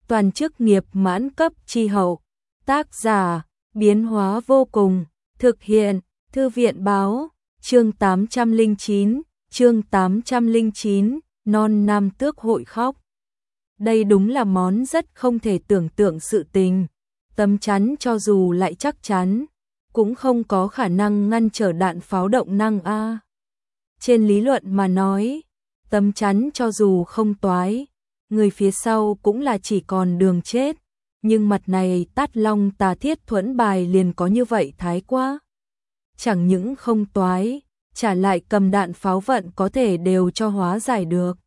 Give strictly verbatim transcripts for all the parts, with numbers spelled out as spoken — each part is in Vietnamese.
toàn chức nghiệp mãn cấp chi hậu. Tác giả, biến hóa vô cùng, thực hiện, thư viện báo, chương tám trăm lẻ chín, chương tám trăm lẻ chín, non nam tước hội khóc. Đây đúng là món rất không thể tưởng tượng sự tình. Tấm chắn cho dù lại chắc chắn, cũng không có khả năng ngăn trở đạn pháo động năng a. Trên lý luận mà nói, tấm chắn cho dù không toái, người phía sau cũng là chỉ còn đường chết, nhưng mặt này Tát Long Tà Thiết Thuẫn bài liền có như vậy thái quá. Chẳng những không toái, trả lại cầm đạn pháo vận có thể đều cho hóa giải được.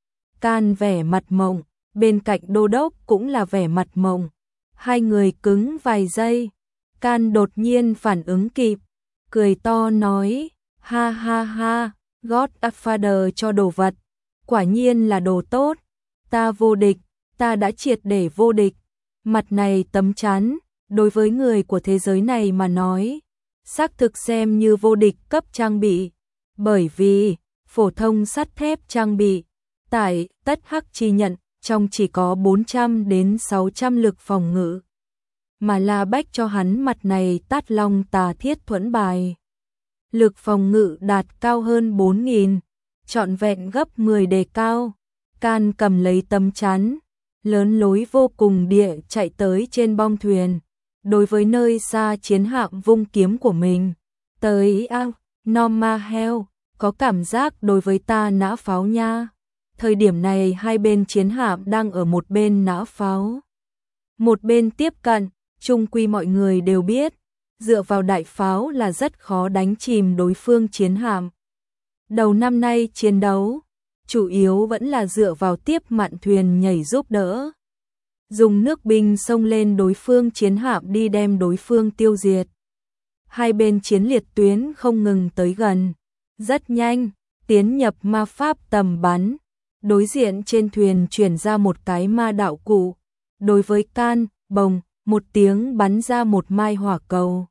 Can vẻ mặt mộng, bên cạnh đô đốc cũng là vẻ mặt mộng. Hai người cứng vài giây, Can đột nhiên phản ứng kịp, cười to nói, ha ha ha, Godfather cho đồ vật, quả nhiên là đồ tốt, ta vô địch, ta đã triệt để vô địch. Mặt này tấm chắn, đối với người của thế giới này mà nói, xác thực xem như vô địch cấp trang bị, bởi vì phổ thông sắt thép trang bị, tại tất hắc chi nhận, trong chỉ có bốn trăm đến sáu trăm lực phòng ngự, mà La Bách cho hắn mặt này Tát Long Tà Thiết Thuẫn bài. Lực phòng ngự đạt cao hơn bốn nghìn, trọn vẹn gấp mười đề cao. Can cầm lấy tấm chắn, lớn lối vô cùng địa chạy tới trên bong thuyền, đối với nơi xa chiến hạm vung kiếm của mình. Tới ao, Norma Hell, có cảm giác đối với ta nã pháo nha. Thời điểm này hai bên chiến hạm đang ở một bên nã pháo, một bên tiếp cận, chung quy mọi người đều biết, dựa vào đại pháo là rất khó đánh chìm đối phương chiến hạm. Đầu năm nay chiến đấu, chủ yếu vẫn là dựa vào tiếp mạn thuyền nhảy giúp đỡ. Dùng nước binh xông lên đối phương chiến hạm đi đem đối phương tiêu diệt. Hai bên chiến liệt tuyến không ngừng tới gần, rất nhanh, tiến nhập ma pháp tầm bắn. Đối diện trên thuyền chuyển ra một cái ma đạo cụ, đối với Can, bồng, một tiếng bắn ra một mai hỏa cầu.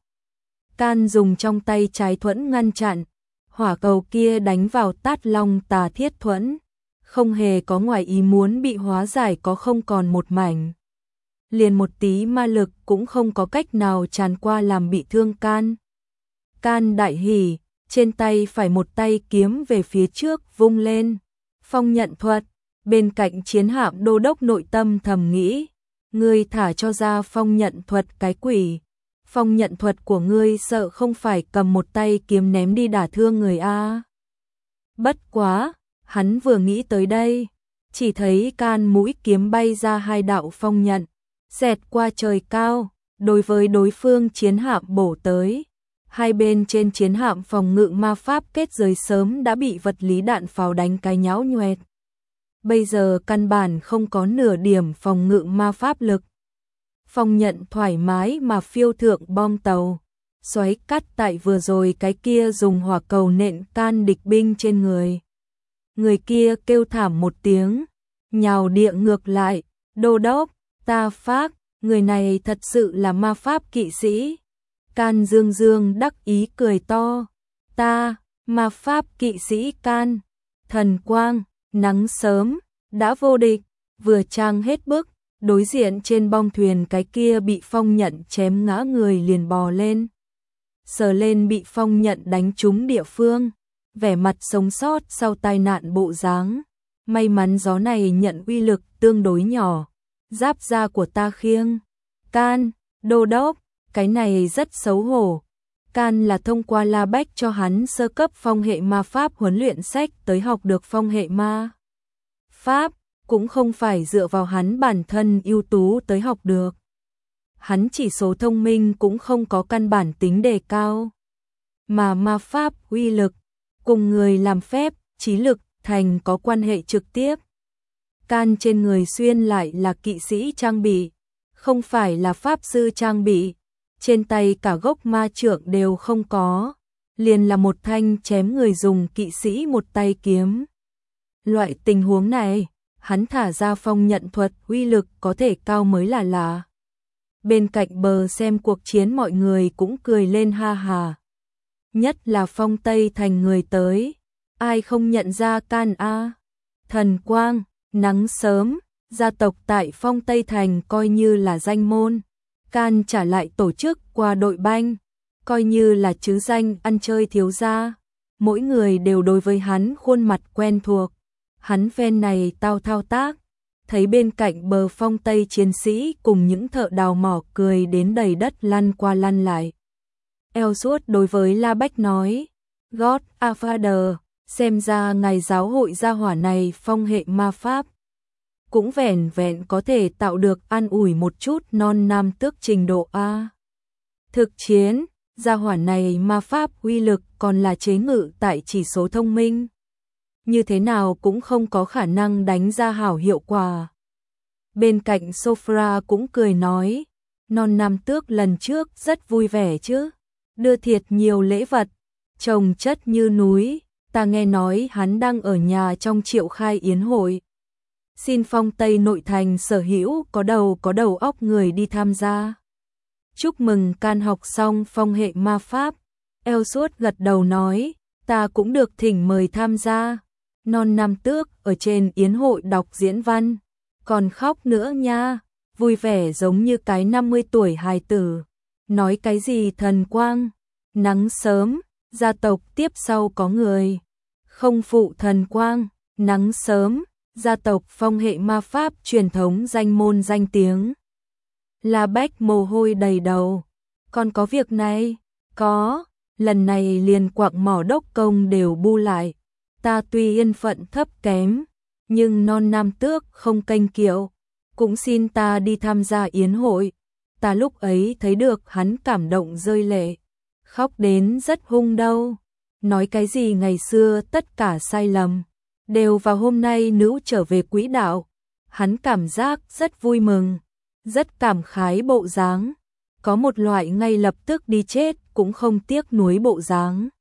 Can dùng trong tay trái thuẫn ngăn chặn, hỏa cầu kia đánh vào Tát Long Tà Thiết Thuẫn, không hề có ngoài ý muốn bị hóa giải có không còn một mảnh. Liền một tí ma lực cũng không có cách nào tràn qua làm bị thương Can. Can đại hỉ, trên tay phải một tay kiếm về phía trước vung lên. Phong nhận thuật, bên cạnh chiến hạm đô đốc nội tâm thầm nghĩ, ngươi thả cho ra phong nhận thuật cái quỷ. Phong nhận thuật của ngươi sợ không phải cầm một tay kiếm ném đi đả thương người a. Bất quá, hắn vừa nghĩ tới đây, chỉ thấy Can mũi kiếm bay ra hai đạo phong nhận, xẹt qua trời cao, đối với đối phương chiến hạm bổ tới. Hai bên trên chiến hạm phòng ngự ma pháp kết giới sớm đã bị vật lý đạn pháo đánh cái nhão nhoẹt. Bây giờ căn bản không có nửa điểm phòng ngự ma pháp lực. Phong nhận thoải mái mà phiêu thượng bom tàu, xoáy cắt tại vừa rồi cái kia dùng hỏa cầu nện Can địch binh trên người. Người kia kêu thảm một tiếng, nhào địa ngược lại, đô đốc, ta phác, người này thật sự là ma pháp kỵ sĩ. Can dương dương đắc ý cười to, ta, ma pháp kỵ sĩ Can, thần quang, nắng sớm, đã vô địch, vừa trang hết bức, đối diện trên bong thuyền cái kia bị phong nhận chém ngã người liền bò lên. Sờ lên bị phong nhận đánh trúng địa phương, vẻ mặt sống sót sau tai nạn bộ dáng. May mắn gió này nhận uy lực tương đối nhỏ, giáp da của ta khiêng. Can, đô đốc, cái này rất xấu hổ. Can là thông qua La Bách cho hắn sơ cấp phong hệ ma pháp huấn luyện sách tới học được phong hệ ma pháp, cũng không phải dựa vào hắn bản thân ưu tú tới học được. Hắn chỉ số thông minh cũng không có căn bản tính đề cao, mà ma pháp uy lực cùng người làm phép, trí lực, thành có quan hệ trực tiếp. Can trên người xuyên lại là kỵ sĩ trang bị, không phải là pháp sư trang bị. Trên tay cả gốc ma trượng đều không có, liền là một thanh chém người dùng kỵ sĩ một tay kiếm. Loại tình huống này, hắn thả ra phong nhận thuật uy lực có thể cao mới là lạ. Bên cạnh bờ xem cuộc chiến mọi người cũng cười lên ha hà. Nhất là Phong Tây Thành người tới, ai không nhận ra Can a. Thần quang, nắng sớm, gia tộc tại Phong Tây Thành coi như là danh môn. Can trả lại tổ chức qua đội banh, coi như là chứ danh ăn chơi thiếu gia. Mỗi người đều đối với hắn khuôn mặt quen thuộc. Hắn ven này tao thao tác, thấy bên cạnh bờ Phong Tây chiến sĩ cùng những thợ đào mỏ cười đến đầy đất lăn qua lăn lại. Elsuốt đối với La Bách nói, God a Father, xem ra ngài giáo hội gia hỏa này phong hệ ma pháp. Cũng vẻn vẹn có thể tạo được an ủi một chút non nam tước trình độ A. Thực chiến, gia hỏa này ma pháp uy lực còn là chế ngự tại chỉ số thông minh. Như thế nào cũng không có khả năng đánh ra hảo hiệu quả. Bên cạnh Sophra cũng cười nói, non nam tước lần trước rất vui vẻ chứ, đưa thiệt nhiều lễ vật, trồng chất như núi, ta nghe nói hắn đang ở nhà trong triệu khai yến hội. Xin Phong Tây nội thành sở hữu có đầu có đầu óc người đi tham gia. Chúc mừng Can học xong phong hệ ma pháp. Elsuốt gật đầu nói, ta cũng được thỉnh mời tham gia. Non nam tước ở trên yến hội đọc diễn văn, còn khóc nữa nha, vui vẻ giống như cái năm mươi tuổi hài tử. Nói cái gì thần quang, nắng sớm, gia tộc tiếp sau có người. Không phụ thần quang, nắng sớm, gia tộc phong hệ ma pháp truyền thống danh môn danh tiếng. La Bách mồ hôi đầy đầu. Còn có việc này? Có, lần này liền quạng mỏ đốc công đều bu lại. Ta tuy yên phận thấp kém, nhưng non nam tước không kênh kiệu, cũng xin ta đi tham gia yến hội. Ta lúc ấy thấy được hắn cảm động rơi lệ, khóc đến rất hung đâu. Nói cái gì ngày xưa tất cả sai lầm, đều vào hôm nay nữ trở về quỹ đạo. Hắn cảm giác rất vui mừng, rất cảm khái bộ dáng, có một loại ngay lập tức đi chết cũng không tiếc nuối bộ dáng.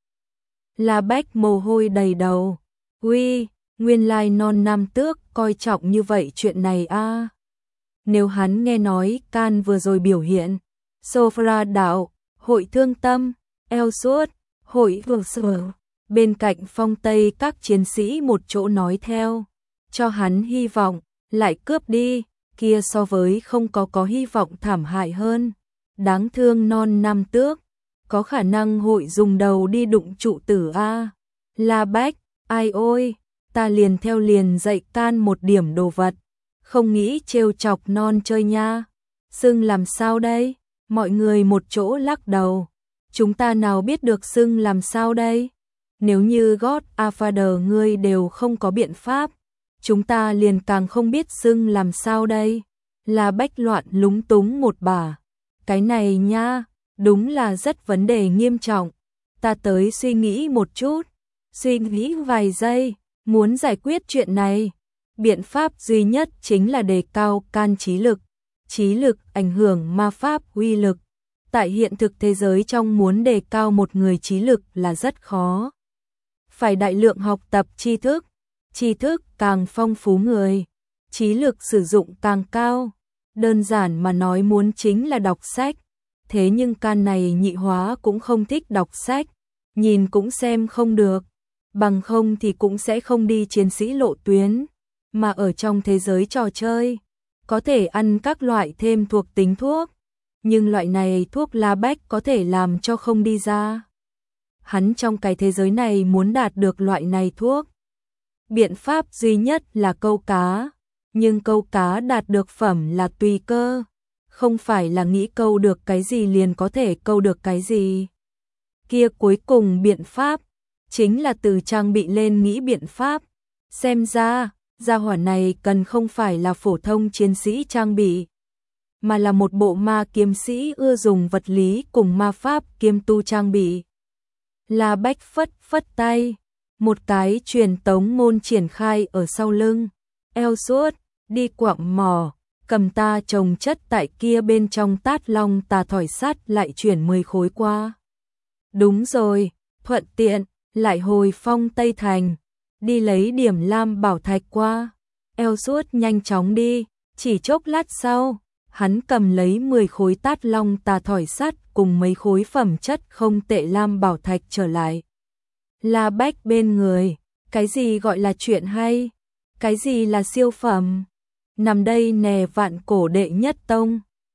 La Bách mồ hôi đầy đầu. Uy, nguyên lai non nam tước coi trọng như vậy chuyện này a. À. Nếu hắn nghe nói Can vừa rồi biểu hiện, Sophra đạo, hội thương tâm, Elsuốt, hội vương sở, bên cạnh Phong Tây các chiến sĩ một chỗ nói theo, cho hắn hy vọng, lại cướp đi, kia so với không có có hy vọng thảm hại hơn. Đáng thương non nam tước, có khả năng hội dùng đầu đi đụng trụ tử a. La Bách, ai ôi, ta liền theo liền dạy Can một điểm đồ vật, không nghĩ trêu chọc non chơi nha. Sưng làm sao đây? Mọi người một chỗ lắc đầu. Chúng ta nào biết được sưng làm sao đây? Nếu như God a Father ngươi đều không có biện pháp, chúng ta liền càng không biết sưng làm sao đây. La Bách loạn lúng túng một bà. Cái này nha, đúng là rất vấn đề nghiêm trọng. Ta tới suy nghĩ một chút, suy nghĩ vài giây, muốn giải quyết chuyện này. Biện pháp duy nhất chính là đề cao Can trí lực. Trí lực ảnh hưởng ma pháp uy lực. Tại hiện thực thế giới trong muốn đề cao một người trí lực là rất khó. Phải đại lượng học tập tri thức, tri thức càng phong phú người, trí lực sử dụng càng cao. Đơn giản mà nói muốn chính là đọc sách. Thế nhưng Can này nhị hóa cũng không thích đọc sách, nhìn cũng xem không được, bằng không thì cũng sẽ không đi chiến sĩ lộ tuyến, mà ở trong thế giới trò chơi, có thể ăn các loại thêm thuộc tính thuốc, nhưng loại này thuốc La Bách có thể làm cho không đi ra. Hắn trong cái thế giới này muốn đạt được loại này thuốc, biện pháp duy nhất là câu cá, nhưng câu cá đạt được phẩm là tùy cơ, không phải là nghĩ câu được cái gì liền có thể câu được cái gì. Kia cuối cùng biện pháp, chính là từ trang bị lên nghĩ biện pháp. Xem ra, gia hỏa này cần không phải là phổ thông chiến sĩ trang bị, mà là một bộ ma kiếm sĩ ưa dùng vật lý cùng ma pháp kiêm tu trang bị. La Bách phất phất tay, một cái truyền tống môn triển khai ở sau lưng. Elsuốt, đi quạng mỏ, cầm ta trồng chất tại kia bên trong tát long tà thỏi sắt lại chuyển mười khối qua. Đúng rồi, thuận tiện, lại hồi Phong Tây Thành, đi lấy điểm lam bảo thạch qua. Elsuốt nhanh chóng đi, chỉ chốc lát sau, hắn cầm lấy mười khối tát long tà thỏi sắt cùng mấy khối phẩm chất không tệ lam bảo thạch trở lại. La Bách bên người, cái gì gọi là chuyện hay? Cái gì là siêu phẩm? nằm đây nè vạn cổ đệ nhất tông.